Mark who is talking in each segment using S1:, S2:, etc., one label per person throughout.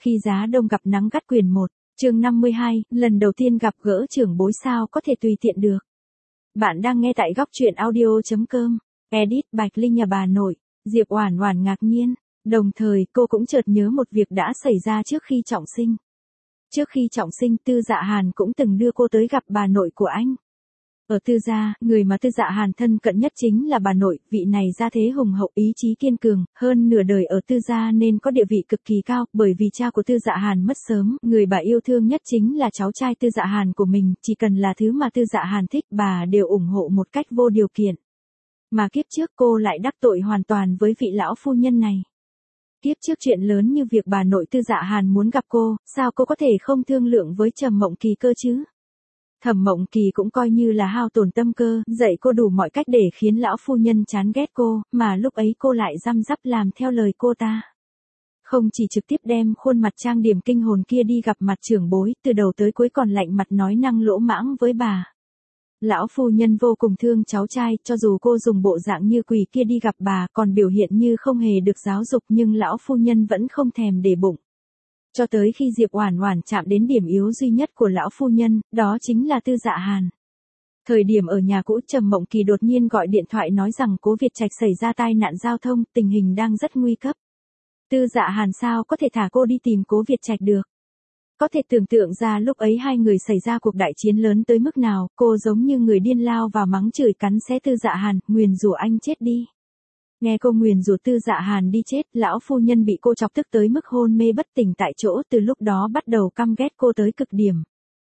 S1: Khi giá đông gặp nắng gắt quyển 1, chương 52, lần đầu tiên gặp gỡ trưởng bối sao có thể tùy tiện được. Bạn đang nghe tại góc truyện audio.com, edit Bạch Linh nhà bà nội, Diệp Oản Oản ngạc nhiên, đồng thời cô cũng chợt nhớ một việc đã xảy ra trước khi trọng sinh. Trước khi trọng sinh Tư Dạ Hàn cũng từng đưa cô tới gặp bà nội của anh. Ở Tư gia, người mà Tư Dạ Hàn thân cận nhất chính là bà nội, vị này gia thế hùng hậu ý chí kiên cường, hơn nửa đời ở Tư gia nên có địa vị cực kỳ cao, bởi vì cha của Tư Dạ Hàn mất sớm, người bà yêu thương nhất chính là cháu trai Tư Dạ Hàn của mình, chỉ cần là thứ mà Tư Dạ Hàn thích bà đều ủng hộ một cách vô điều kiện. Mà kiếp trước cô lại đắc tội hoàn toàn với vị lão phu nhân này. Kiếp trước chuyện lớn như việc bà nội Tư Dạ Hàn muốn gặp cô, sao cô có thể không thương lượng với Trầm Mộng Kỳ cơ chứ? Thẩm Mộng Kỳ cũng coi như là hao tổn tâm cơ, dạy cô đủ mọi cách để khiến lão phu nhân chán ghét cô, mà lúc ấy cô lại răm rắp làm theo lời cô ta. Không chỉ trực tiếp đem khuôn mặt trang điểm kinh hồn kia đi gặp mặt trưởng bối, từ đầu tới cuối còn lạnh mặt nói năng lỗ mãng với bà. Lão phu nhân vô cùng thương cháu trai, cho dù cô dùng bộ dạng như quỷ kia đi gặp bà, còn biểu hiện như không hề được giáo dục nhưng lão phu nhân vẫn không thèm để bụng. Cho tới khi Diệp Oản Oản chạm đến điểm yếu duy nhất của lão phu nhân, đó chính là Tư Dạ Hàn. Thời điểm ở nhà cũ, Trầm Mộng Kỳ đột nhiên gọi điện thoại nói rằng Cố Việt Trạch xảy ra tai nạn giao thông, tình hình đang rất nguy cấp. Tư Dạ Hàn sao có thể thả cô đi tìm Cố Việt Trạch được? Có thể tưởng tượng ra lúc ấy hai người xảy ra cuộc đại chiến lớn tới mức nào, cô giống như người điên lao vào mắng chửi cắn xé Tư Dạ Hàn, nguyền rủa anh chết đi. Nghe cô nguyền rủa Tư Dạ Hàn đi chết, lão phu nhân bị cô chọc tức tới mức hôn mê bất tỉnh tại chỗ, từ lúc đó bắt đầu căm ghét cô tới cực điểm.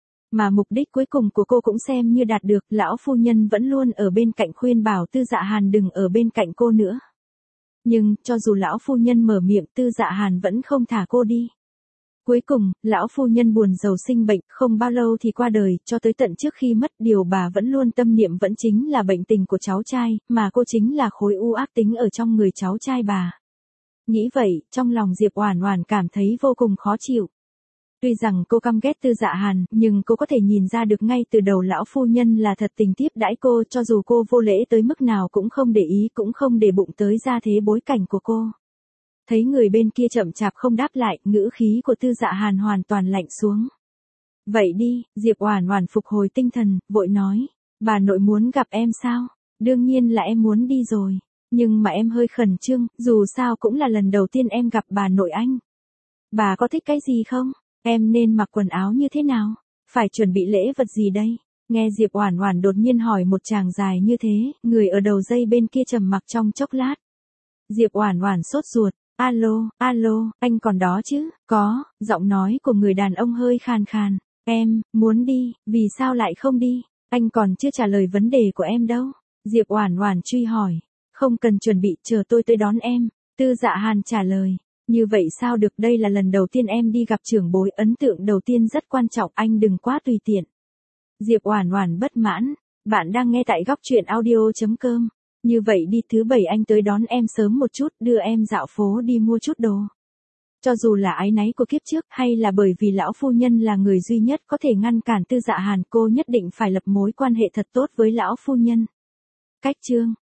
S1: Mà mục đích cuối cùng của cô cũng xem như đạt được, lão phu nhân vẫn luôn ở bên cạnh khuyên bảo Tư Dạ Hàn đừng ở bên cạnh cô nữa. Nhưng, cho dù lão phu nhân mở miệng Tư Dạ Hàn vẫn không thả cô đi. Cuối cùng, lão phu nhân buồn rầu sinh bệnh, không bao lâu thì qua đời, cho tới tận trước khi mất điều bà vẫn luôn tâm niệm vẫn chính là bệnh tình của cháu trai, mà cô chính là khối u ác tính ở trong người cháu trai bà. Nghĩ vậy, trong lòng Diệp Oản Oản cảm thấy vô cùng khó chịu. Tuy rằng cô căm ghét Tư Dạ Hàn, nhưng cô có thể nhìn ra được ngay từ đầu lão phu nhân là thật tình tiếp đãi cô, cho dù cô vô lễ tới mức nào cũng không để ý, cũng không để bụng tới gia thế bối cảnh của cô. Thấy người bên kia chậm chạp không đáp lại, ngữ khí của Tư Dạ Hàn hoàn toàn lạnh xuống. Vậy đi, Diệp Oản Oản phục hồi tinh thần, vội nói, bà nội muốn gặp em sao? Đương nhiên là em muốn đi rồi, nhưng mà em hơi khẩn trương, dù sao cũng là lần đầu tiên em gặp bà nội anh. Bà có thích cái gì không? Em nên mặc quần áo như thế nào? Phải chuẩn bị lễ vật gì đây? Nghe Diệp Oản Oản đột nhiên hỏi một tràng dài như thế, người ở đầu dây bên kia trầm mặc trong chốc lát. Diệp Oản Oản sốt ruột. Alo, alo, anh còn đó chứ? Có, giọng nói của người đàn ông hơi khàn khàn. Em, muốn đi, vì sao lại không đi? Anh còn chưa trả lời vấn đề của em đâu. Diệp Oản Oản truy hỏi. Không cần chuẩn bị, chờ tôi tới đón em. Tư Dạ Hàn trả lời. Như vậy sao được, đây là lần đầu tiên em đi gặp trưởng bối, ấn tượng đầu tiên rất quan trọng, anh đừng quá tùy tiện. Diệp Oản Oản bất mãn. Bạn đang nghe tại góc truyện audio.com. Như vậy đi, thứ bảy anh tới đón em sớm một chút, đưa em dạo phố đi mua chút đồ. Cho dù là áy náy của kiếp trước, hay là bởi vì lão phu nhân là người duy nhất có thể ngăn cản Tư Dạ Hàn, cô nhất định phải lập mối quan hệ thật tốt với lão phu nhân. Cách chương